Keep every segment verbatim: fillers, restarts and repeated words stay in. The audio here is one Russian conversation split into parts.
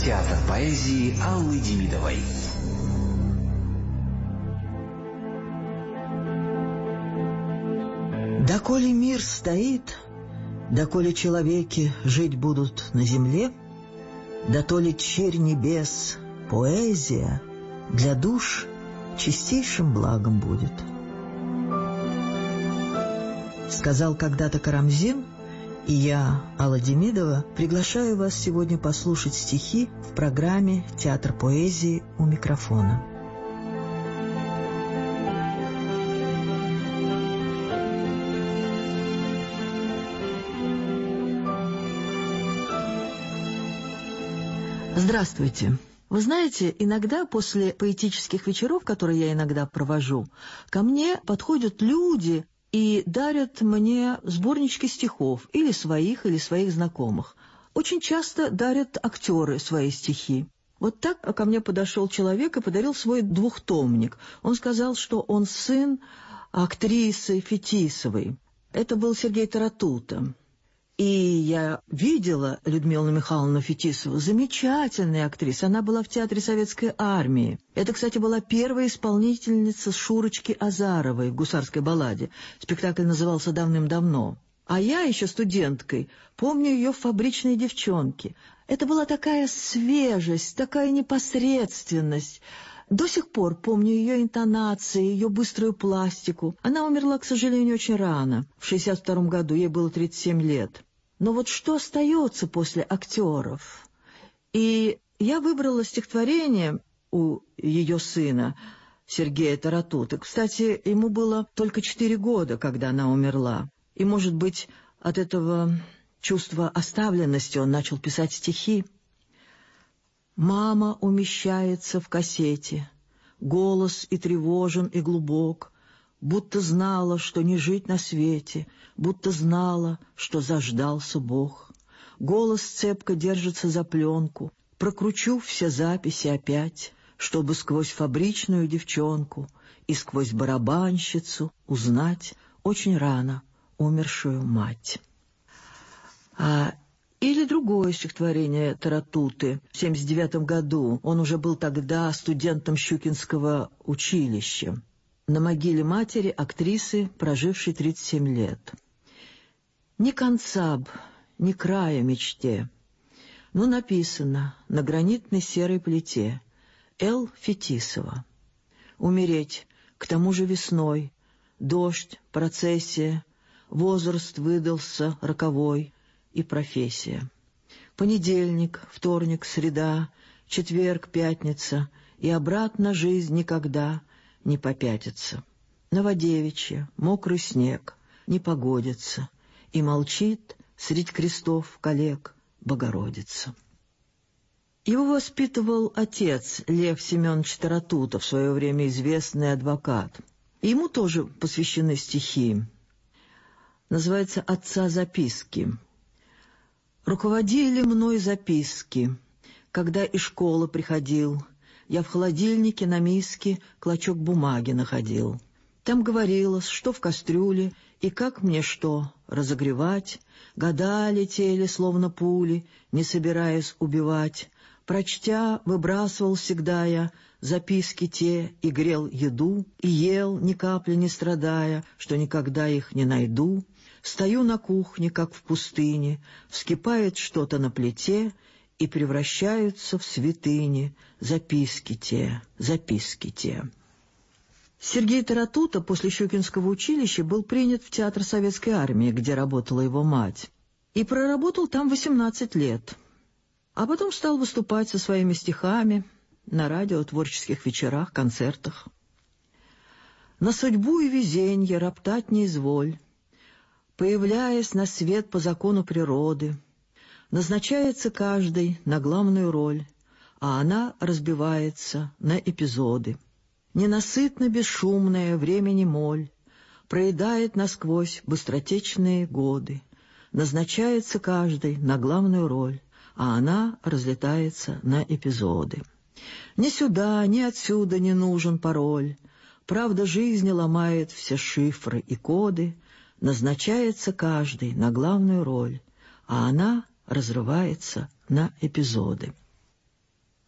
Театр поэзии Аллы Демидовой. Доколе мир стоит, доколе человеки жить будут на земле, дотоле черь небес, поэзия для душ чистейшим благом будет. Сказал когда-то Карамзин, и я, Алла Демидова, приглашаю вас сегодня послушать стихи в программе «Театр поэзии» у микрофона. Здравствуйте. Вы знаете, иногда после поэтических вечеров, которые я иногда провожу, ко мне подходят люди и дарят мне сборнички стихов, или своих, или своих знакомых. Очень часто дарят актеры свои стихи. Вот так ко мне подошел человек и подарил свой двухтомник. Он сказал, что он сын актрисы Фетисовой. Это был Сергей Таратута. И я видела Людмилу Михайловну Фетисову, замечательная актриса. Она была в Театре Советской Армии. Это, кстати, была первая исполнительница Шурочки Азаровой в «Гусарской балладе». Спектакль назывался давным-давно. А я еще студенткой помню ее в «Фабричной девчонке». Это была такая свежесть, такая непосредственность. До сих пор помню ее интонации, ее быструю пластику. Она умерла, к сожалению, очень рано. В шестьдесят втором году ей было тридцать семь лет. Но вот что остается после актеров? И я выбрала стихотворение у ее сына, Сергея Таратуты. Кстати, ему было только четыре года, когда она умерла. И, может быть, от этого чувства оставленности он начал писать стихи. «Мама умещается в кассете, голос и тревожен, и глубок, будто знала, что не жить на свете, будто знала, что заждался Бог. Голос цепко держится за пленку, прокручу все записи опять, чтобы сквозь фабричную девчонку и сквозь барабанщицу узнать очень рано умершую мать». А Или другое стихотворение Таратуты в семьдесят девятом году. Он уже был тогда студентом Щукинского училища. На могиле матери актрисы, прожившей тридцать семь лет. «Ни конца б, ни края мечте, но написано на гранитной серой плите: Л. Фетисова. Умереть, к тому же весной, дождь, процессия, возраст выдался роковой, и профессия. Понедельник, вторник, среда, четверг, пятница, и обратно жизнь никогда не попятится. Новодевичья, мокрый снег, не погодится, и молчит средь крестов коллег Богородица». Его воспитывал отец Лев Семенович Таратута, в свое время известный адвокат. Ему тоже посвящены стихи. Называется «Отца записки». «Руководили мной записки, когда из школы приходил, я в холодильнике на миске клочок бумаги находил. Там говорилось, что в кастрюле и как мне что разогревать, года летели, словно пули, не собираясь убивать. Прочтя, выбрасывал всегда я записки те и грел еду, и ел, ни капли не страдая, что никогда их не найду. Стою на кухне, как в пустыне, вскипает что-то на плите, и превращаются в святыни записки те, записки те». Сергей Таратута после Щукинского училища был принят в Театр Советской Армии, где работала его мать, и проработал там восемнадцать лет. А потом стал выступать со своими стихами на радио, творческих вечерах, концертах. «На судьбу и везенье роптать не изволь, появляясь на свет по закону природы, назначается каждый на главную роль, а она разбивается на эпизоды. Ненасытно бесшумная времени моль проедает насквозь быстротечные годы, назначается каждый на главную роль, а она разлетается на эпизоды. Ни сюда, ни отсюда не нужен пароль, правда жизни ломает все шифры и коды, назначается каждый на главную роль, а она разрывается на эпизоды».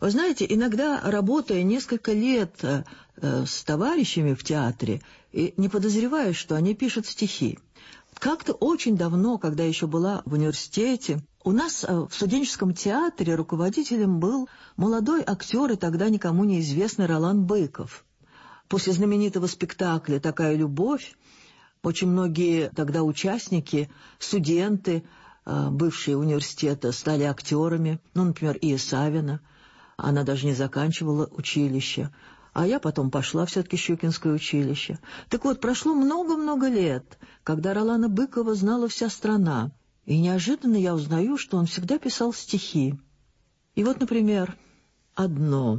Вы знаете, иногда, работая несколько лет э, с товарищами в театре, и не подозреваешь, что они пишут стихи. Как-то очень давно, когда еще была в университете, у нас в студенческом театре руководителем был молодой актер и тогда никому неизвестный Ролан Быков. После знаменитого спектакля «Такая любовь» очень многие тогда участники, студенты, бывшие университета, стали актерами. Ну, например, Ия Савина. Она даже не заканчивала училище. А я потом пошла все-таки в Щукинское училище. Так вот, прошло много-много лет, когда Ролана Быкова знала вся страна. И неожиданно я узнаю, что он всегда писал стихи. И вот, например, одно.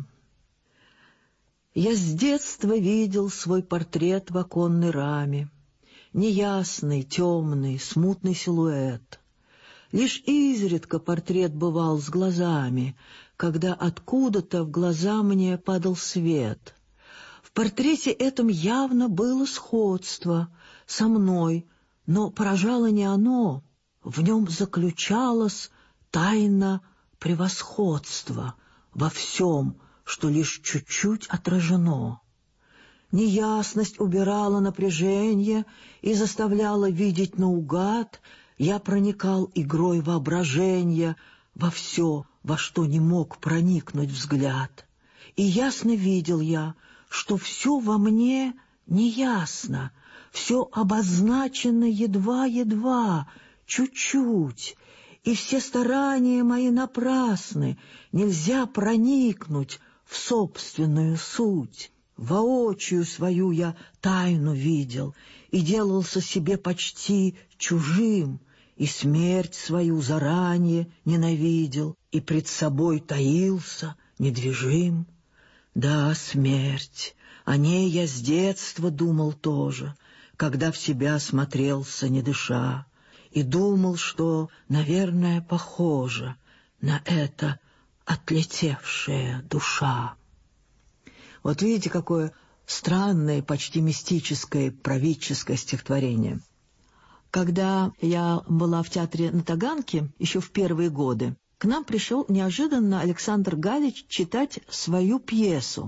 «Я с детства видел свой портрет в оконной раме. Неясный, темный, смутный силуэт. Лишь изредка портрет бывал с глазами, когда откуда-то в глаза мне падал свет. В портрете этом явно было сходство со мной, но поражало не оно, в нем заключалась тайна превосходства во всем, что лишь чуть-чуть отражено. Неясность убирала напряжение и заставляла видеть наугад. Я проникал игрой воображения во все, во что не мог проникнуть взгляд. И ясно видел я, что все во мне неясно, все обозначено едва-едва, чуть-чуть, и все старания мои напрасны, нельзя проникнуть в собственную суть. Воочию свою я тайну видел и делался себе почти чужим, и смерть свою заранее ненавидел, и пред собой таился недвижим. Да, смерть, о ней я с детства думал тоже, когда в себя смотрелся, не дыша, и думал, что, наверное, похоже на это отлетевшая душа. Вот видите, какое странное, почти мистическое, правительское стихотворение. Когда я была в театре на Таганке, еще в первые годы, к нам пришел неожиданно Александр Галич читать свою пьесу.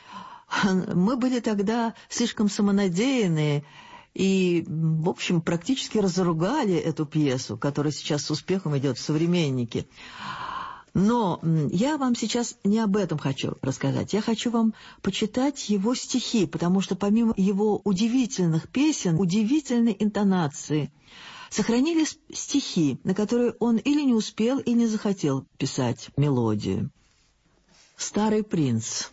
Мы были тогда слишком самонадеянные и, в общем, практически разругали эту пьесу, которая сейчас с успехом идет в «Современнике». Но я вам сейчас не об этом хочу рассказать. Я хочу вам почитать его стихи, потому что помимо его удивительных песен, удивительной интонации, сохранились стихи, на которые он или не успел, или не захотел писать мелодию. «Старый принц».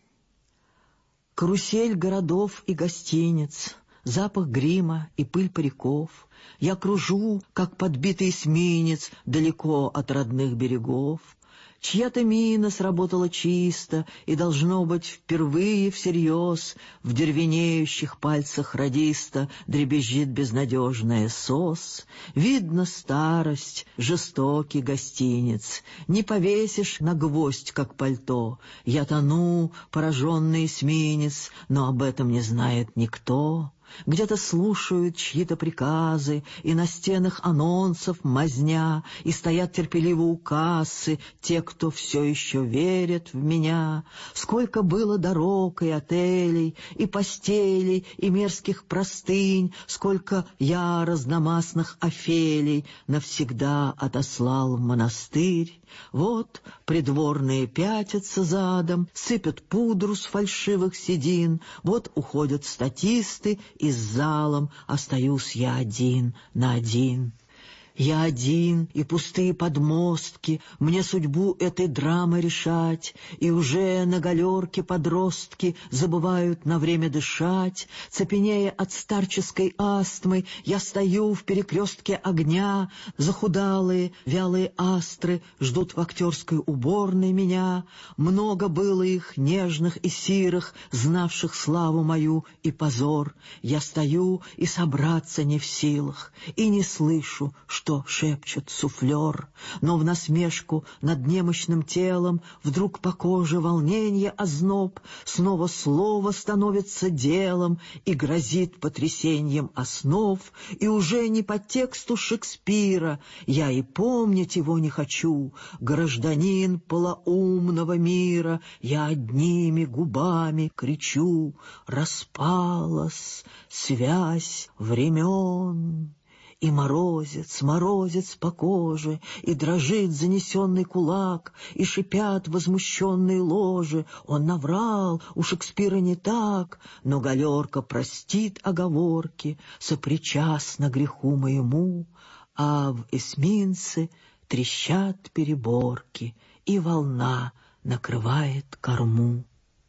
Карусель городов и гостиниц, запах грима и пыль париков. Я кружу, как подбитый эсминец, далеко от родных берегов. Чья-то мина сработала чисто, и, должно быть, впервые всерьез в дервенеющих пальцах радиста дребезжит безнадежная сос. Видно старость, жестокий гостинец, не повесишь на гвоздь, как пальто. Я тону, пораженный эсминец, но об этом не знает никто. Где-то слушают чьи-то приказы, и на стенах анонсов мазня, и стоят терпеливо у кассы те, кто все еще верит в меня. Сколько было дорог и отелей, и постелей, и мерзких простынь, сколько я разномастных офелей навсегда отослал в монастырь. Вот придворные пятятся задом, сыпят пудру с фальшивых седин, вот уходят статисты, и с залом остаюсь я один на один. Я один, и пустые подмостки, мне судьбу этой драмы решать, и уже на галерке подростки забывают на время дышать. Цепенея от старческой астмы, я стою в перекрестке огня, захудалые, вялые астры ждут в актерской уборной меня. Много было их, нежных и сирых, знавших славу мою и позор. Я стою и собраться не в силах, и не слышу, что что шепчет суфлер, но в насмешку над немощным телом вдруг по коже волненье озноб, снова слово становится делом и грозит потрясением основ, и уже не по тексту Шекспира я и помнить его не хочу, гражданин полоумного мира, я одними губами кричу: распалась связь времен. И морозец, морозец по коже, и дрожит занесенный кулак, и шипят возмущенные ложи. Он наврал, у Шекспира не так, но галерка простит оговорки, сопричастна греху моему, а в эсминце трещат переборки, и волна накрывает корму.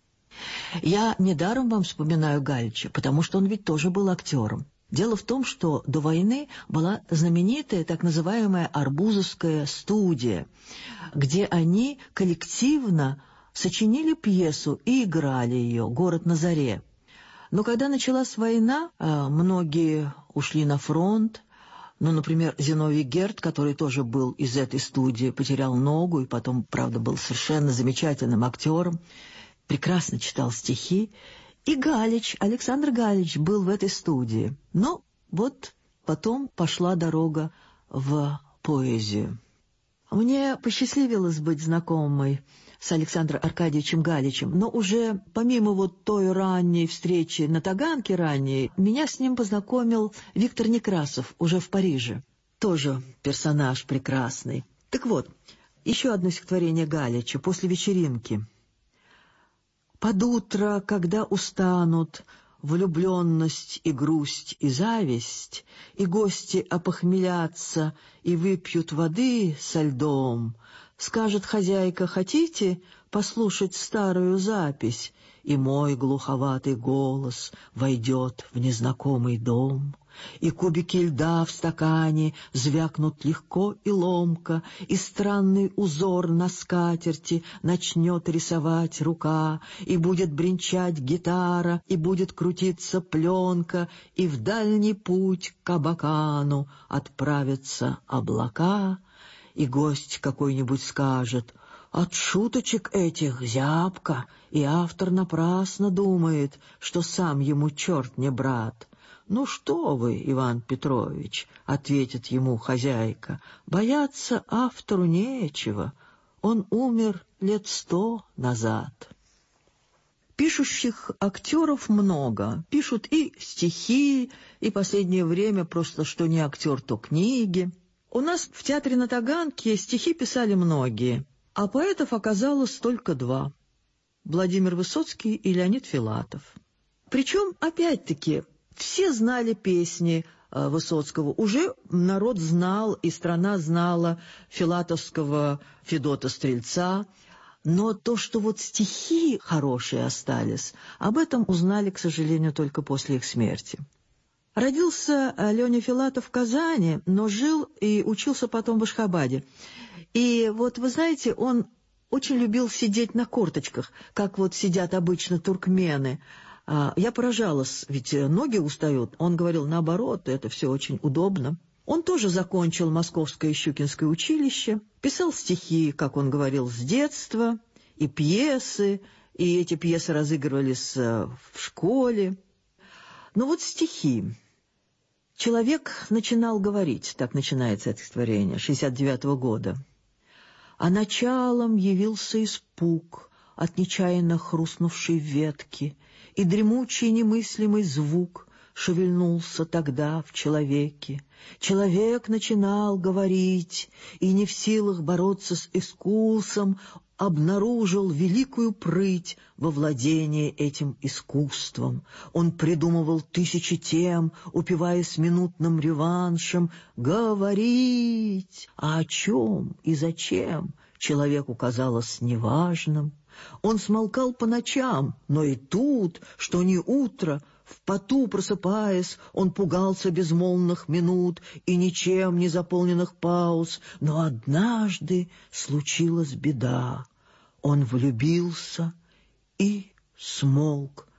Я недаром вам вспоминаю Галича, потому что он ведь тоже был актером. Дело в том, что до войны была знаменитая так называемая Арбузовская студия, где они коллективно сочинили пьесу и играли ее «Город на заре». Но когда началась война, многие ушли на фронт. Ну, например, Зиновий Герд, который тоже был из этой студии, потерял ногу и потом, правда, был совершенно замечательным актером, прекрасно читал стихи. И Галич, Александр Галич был в этой студии. Но вот потом пошла дорога в поэзию. Мне посчастливилось быть знакомой с Александром Аркадьевичем Галичем, но уже помимо вот той ранней встречи на Таганке ранней, меня с ним познакомил Виктор Некрасов уже в Париже. Тоже персонаж прекрасный. Так вот, еще одно стихотворение Галича после вечеринки. Под утро, когда устанут влюбленность и грусть и зависть, и гости опохмелятся и выпьют воды со льдом, скажет хозяйка: хотите послушать старую запись? И мой глуховатый голос войдет в незнакомый дом. И кубики льда в стакане звякнут легко и ломко, и странный узор на скатерти начнет рисовать рука, и будет бренчать гитара, и будет крутиться пленка, и в дальний путь к Абакану отправятся облака, и гость какой-нибудь скажет: от шуточек этих зябко, и автор напрасно думает, что сам ему черт не брат. «Ну что вы, Иван Петрович», — ответит ему хозяйка, — «бояться автору нечего, он умер лет сто назад». Пишущих актеров много, пишут и стихи, и последнее время просто что не актер, то книги. У нас в театре на Таганке стихи писали многие, а поэтов оказалось только два — Владимир Высоцкий и Леонид Филатов. Причем, опять-таки, все знали песни э, Высоцкого, уже народ знал, и страна знала филатовского Федота Стрельца, но то, что вот стихи хорошие остались, об этом узнали, к сожалению, только после их смерти. Родился Леня Филатов в Казани, но жил и учился потом в Ашхабаде. И вот, вы знаете, он очень любил сидеть на корточках, как вот сидят обычно туркмены. Я поражалась, ведь ноги устают. Он говорил, наоборот, это все очень удобно. Он тоже закончил Московское Щукинское училище, писал стихи, как он говорил, с детства, и пьесы, и эти пьесы разыгрывались в школе. Но вот стихи. Человек начинал говорить, так начинается это стихотворение, шестьдесят девятого года. А началом явился испуг от нечаянно хрустнувшей ветки, и дремучий немыслимый звук шевельнулся тогда в человеке. Человек начинал говорить, и не в силах бороться с искусом, обнаружил великую прыть во владении этим искусством. Он придумывал тысячи тем, упиваясь минутным реваншем, говорить, а о чем и зачем человеку казалось неважным. Он смолкал по ночам, но и тут, что ни утро, в поту просыпаясь, он пугался безмолвных минут и ничем не заполненных пауз. Но однажды случилась беда. Он влюбился и смолк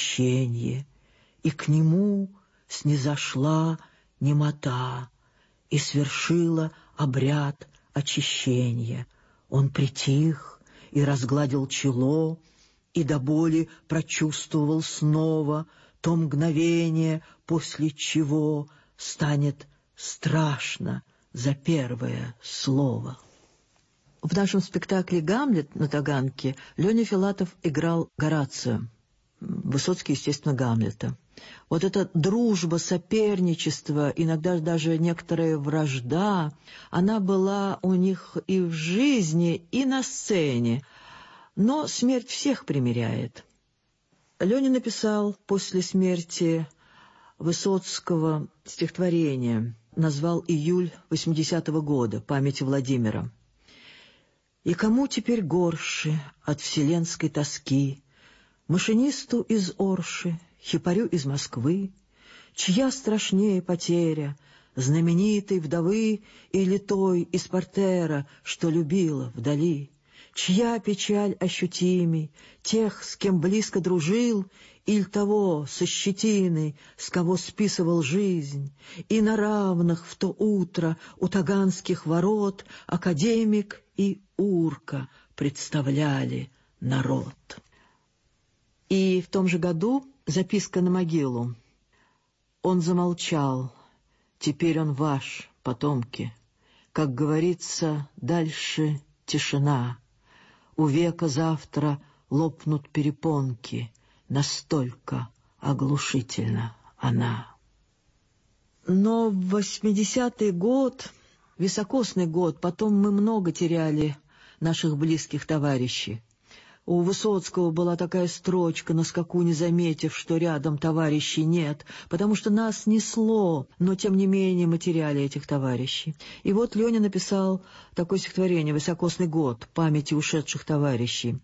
восхищение, и к нему снизошла немота, и свершила обряд очищения. Он притих и разгладил чело, и до боли прочувствовал снова то мгновение, после чего станет страшно за первое слово. В нашем спектакле «Гамлет» на Таганке Леня Филатов играл Горацио, Высоцкий, естественно, Гамлета. Вот эта дружба, соперничество, иногда даже некоторая вражда, она была у них и в жизни, и на сцене. Но смерть всех примиряет. Леня написал после смерти Высоцкого стихотворение, назвал «Июль восьмидесятого года. Памяти Владимира». «И кому теперь горше от вселенской тоски? Машинисту из Орши, хипарю из Москвы? Чья страшнее потеря, знаменитой вдовы или той из портера, что любила вдали? Чья печаль ощутимей, тех, с кем близко дружил, иль того со щетиной, с кого списывал жизнь? И на равных в то утро у таганских ворот академик и урка представляли народ». И в том же году записка на могилу. «Он замолчал, теперь он ваш, потомки. Как говорится, дальше тишина. У века завтра лопнут перепонки, настолько оглушительно она». Но в восьмидесятый год, високосный год, потом мы много теряли наших близких товарищей. У Высоцкого была такая строчка, на скаку не заметив, что рядом товарищей нет, потому что нас несло, но тем не менее мы теряли этих товарищей. И вот Леня написал такое стихотворение «Високосный год. Памяти ушедших товарищей».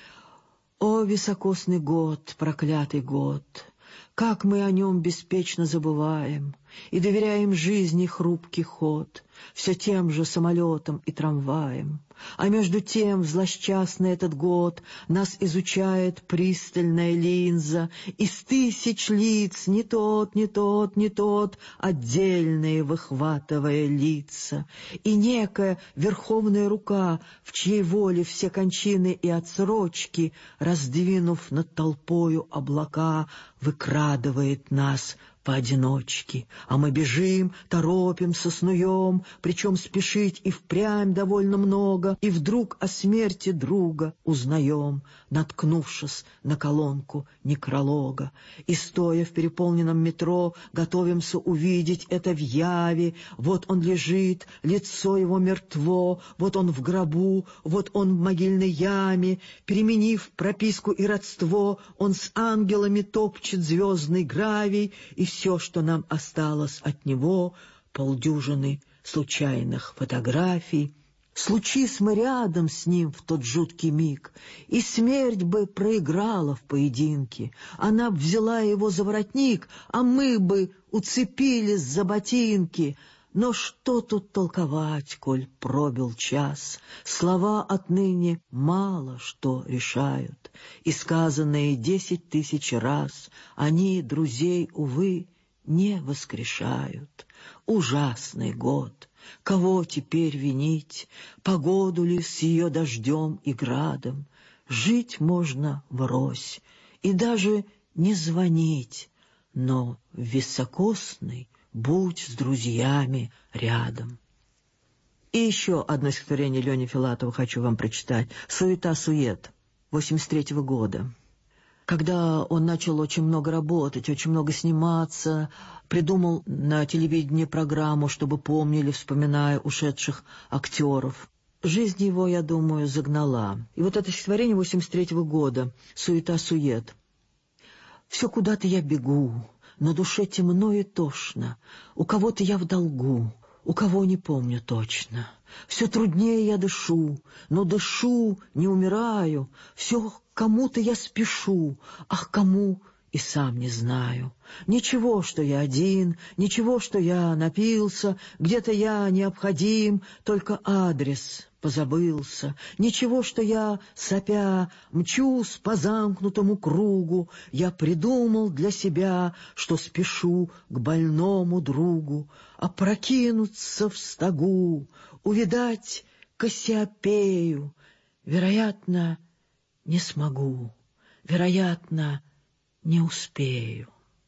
«О, високосный год, проклятый год! Как мы о нем беспечно забываем и доверяем жизни хрупкий ход все тем же самолетом и трамваем. А между тем в злосчастный этот год нас изучает пристальная линза из тысяч лиц, не тот, не тот, не тот, отдельные выхватывая лица. И некая верховная рука, в чьей воле все кончины и отсрочки, раздвинув над толпою облака, выкрадывает нас поодиночке, а мы бежим, торопимся, снуем, причем спешить и впрямь довольно много, и вдруг о смерти друга узнаем, наткнувшись на колонку некролога. И, стоя в переполненном метро, готовимся увидеть это в яве. Вот он лежит, лицо его мертво, вот он в гробу, вот он в могильной яме. Переменив прописку и родство, он с ангелами топчет звездный гравий, и все, что нам осталось от него, полдюжины случайных фотографий. Случись мы рядом с ним в тот жуткий миг, и смерть бы проиграла в поединке. Она б взяла его за воротник, а мы бы уцепились за ботинки. Но что тут толковать, коль пробил час? Слова отныне мало что решают, и сказанные десять тысяч раз они друзей, увы, не воскрешают. Ужасный год! Кого теперь винить? Погоду ли с ее дождем и градом? Жить можно врозь и даже не звонить, но в високосный будь с друзьями рядом. И еще одно стихотворение Лени Филатова хочу вам прочитать. «Суета-сует» восемьдесят третьего года. Когда он начал очень много работать, очень много сниматься, придумал на телевидении программу, чтобы помнили, вспоминая ушедших актеров. Жизнь его, я думаю, загнала. И вот это стихотворение восемьдесят третьего года «Суета-сует». «Все куда-то я бегу, на душе темно и тошно, у кого-то я в долгу, у кого не помню точно. Все труднее я дышу, но дышу, не умираю, все кому-то я спешу, ах, кому и сам не знаю. Ничего, что я один, ничего, что я напился, где-то я необходим, только адрес позабылся. Ничего, что я, сопя, мчусь по замкнутому кругу, я придумал для себя, что спешу к больному другу, опрокинуться в стогу, увидать Кассиопею. Вероятно, не смогу, вероятно, не успею.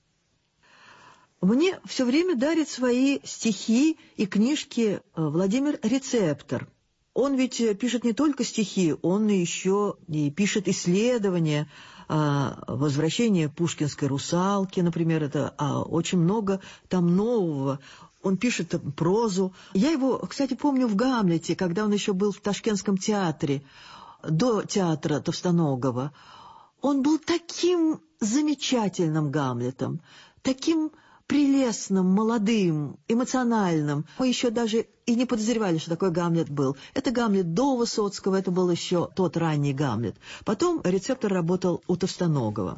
Мне все время дарит свои стихи и книжки Владимир Рецептор. Он ведь пишет не только стихи, он еще и пишет исследования, возвращение пушкинской русалки, например, это очень много там нового. Он пишет прозу. Я его, кстати, помню в «Гамлете», когда он еще был в Ташкентском театре, до театра Товстоногова. Он был таким замечательным Гамлетом, таким прелестным, молодым, эмоциональным. Мы еще даже и не подозревали, что такой Гамлет был. Это Гамлет до Высоцкого, это был еще тот ранний Гамлет. Потом Рецептор работал у Товстоногова.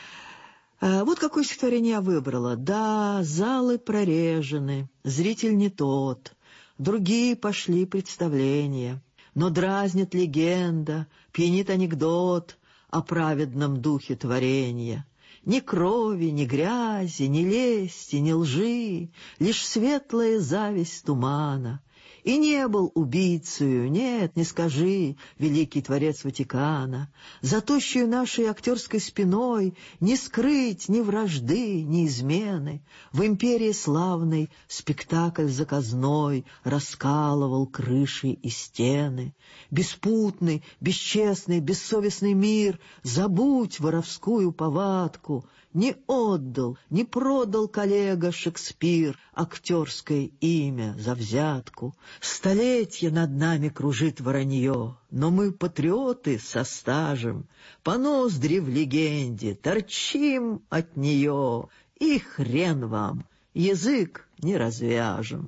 Вот какое стихотворение я выбрала. «Да, залы прорежены, зритель не тот, другие пошли представления, но дразнит легенда, пьянит анекдот о праведном духе творения. Ни крови, ни грязи, ни лести, ни лжи, лишь светлая зависть тумана. И не был убийцею, нет, не скажи, великий творец Ватикана. За тощую нашей актерской спиной не скрыть ни вражды, ни измены. В империи славной спектакль заказной раскалывал крыши и стены. Беспутный, бесчестный, бессовестный мир, забудь воровскую повадку. Не отдал, не продал коллега Шекспир актерское имя за взятку. Столетия над нами кружит воронье, но мы патриоты со стажем, по ноздри в легенде торчим от нее, и хрен вам, язык не развяжем».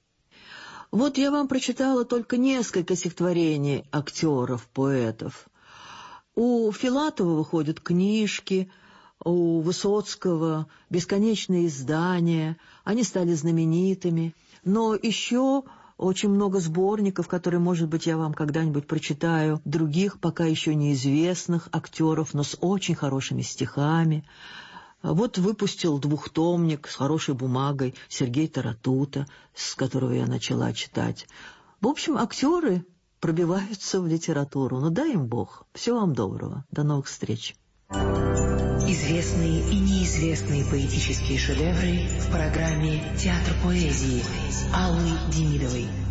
Вот я вам прочитала только несколько стихотворений актеров, поэтов. У Филатова выходят книжки, у Высоцкого бесконечные издания, они стали знаменитыми, но еще очень много сборников, которые, может быть, я вам когда-нибудь прочитаю, других пока еще неизвестных актеров, но с очень хорошими стихами. Вот выпустил двухтомник с хорошей бумагой Сергей Таратута, с которого я начала читать. В общем, актеры пробиваются в литературу. Ну дай им Бог. Всего вам доброго. До новых встреч. Известные и неизвестные поэтические шедевры в программе «Театр поэзии» Аллы Демидовой.